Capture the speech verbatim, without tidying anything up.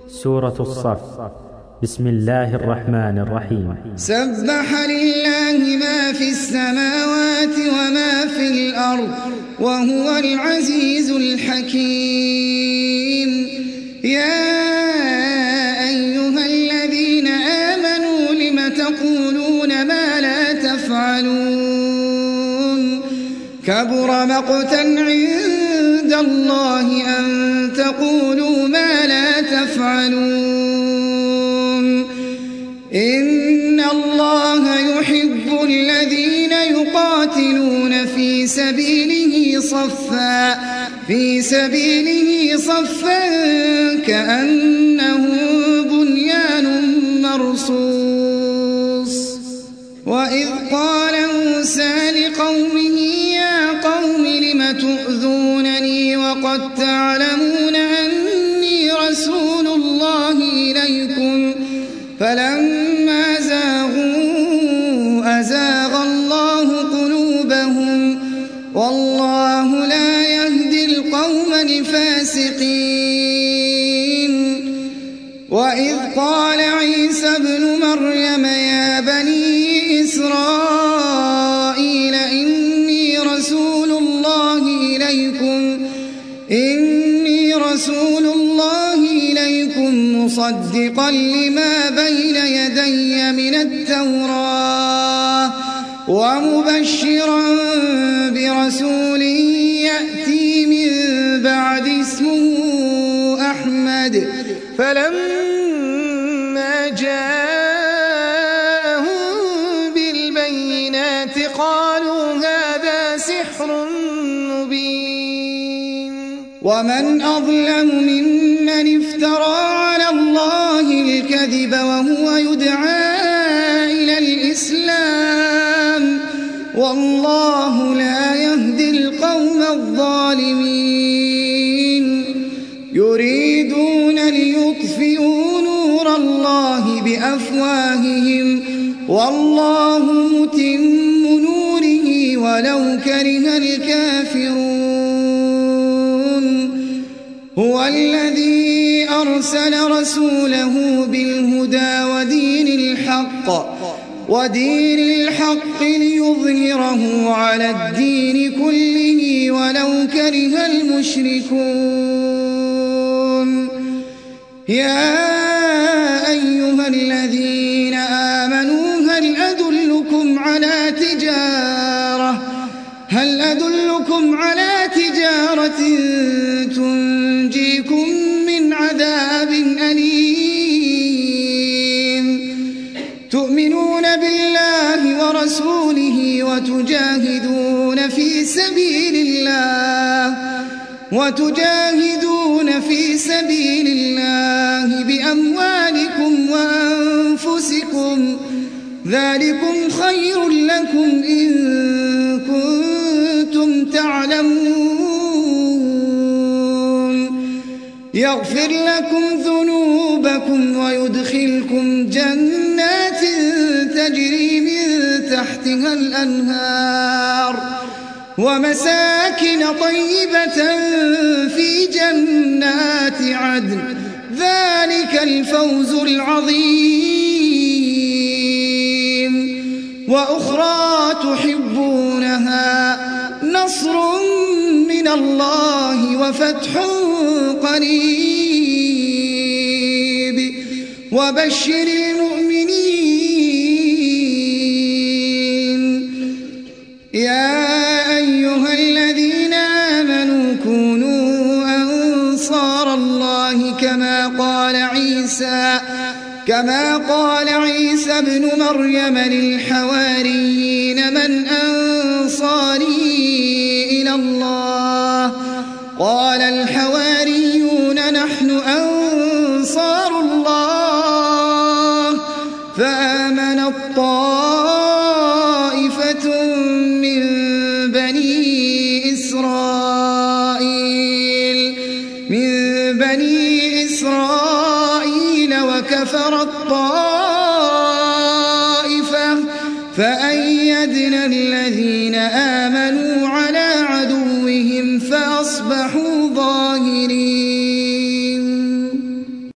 سورة الصف. بسم الله الرحمن الرحيم. سبح لله ما في السماوات وما في الأرض وهو العزيز الحكيم. يا أيها الذين آمنوا لم تقولون ما لا تفعلون كبر مقتا عند الله أن تقولوا ما لا تفعلون. إن الله يحب الذين يقاتلون في سبيله صفا في سبيله صفا كأنه بنيان مرصوص. وإذ قال موسى لقومه يا قوم لم تؤذونني وقد تعلمون أني رسول الله إليكم فلما زاغوا أزاغ الله قلوبهم والله لا يهدي القوم الفاسقين. وإذ قال عيسى ابن مريم يا بني إسرائيل إني رسول الله إليكم إني رسول الله إليكم مصدقا لما بين يدي من التوراة ومبشرا برسول يأتي من بعد اسمه أحمد. فلما جاءهم بالبينات قالوا هذا سحر مبين. ومن أظلم ممن افترى على الله الكذب وهو يدعى إلى الإسلام والله لا يهدي القوم الظالمين. يريدون ليطفئوا نور الله بأفواههم والله متم نوره ولو كره الكافرون. هو الذي أرسل رسوله بالهدى ودين الحق ودين الحق ليظهره على الدين كله ولو كره المشركون. يا أيها الذين آمنوا هل أدلكم على تجارة هل أدلكم على تجارة تنجيكم من عذاب أليم تؤمنون بالله ورسوله وتجاهدون في سبيل الله وتجاهدون في سبيل الله بأموالكم وأنفسكم ذلكم خير لكم إن كنتم تعلمون. يغفر لكم ذنوبكم ويدخلكم جنات تجري من تحتها الأنهار ومساكن طيبة في جنات عدن ذلك الفوز العظيم. وأخرى تحبونها نصر من الله وفتح قريب وبشر المؤمنين. يا أيها الذين آمنوا كونوا أنصار الله كما قال عيسى كما قال عيسى ابن مريم للحواريين من أنصاري إلى الله قال الحواريون نحن أنصار الله. فآمن الطائفة من بني إسرائيل من بني إسرائيل وكفر الطائفة فأيدنا الذين آمنوا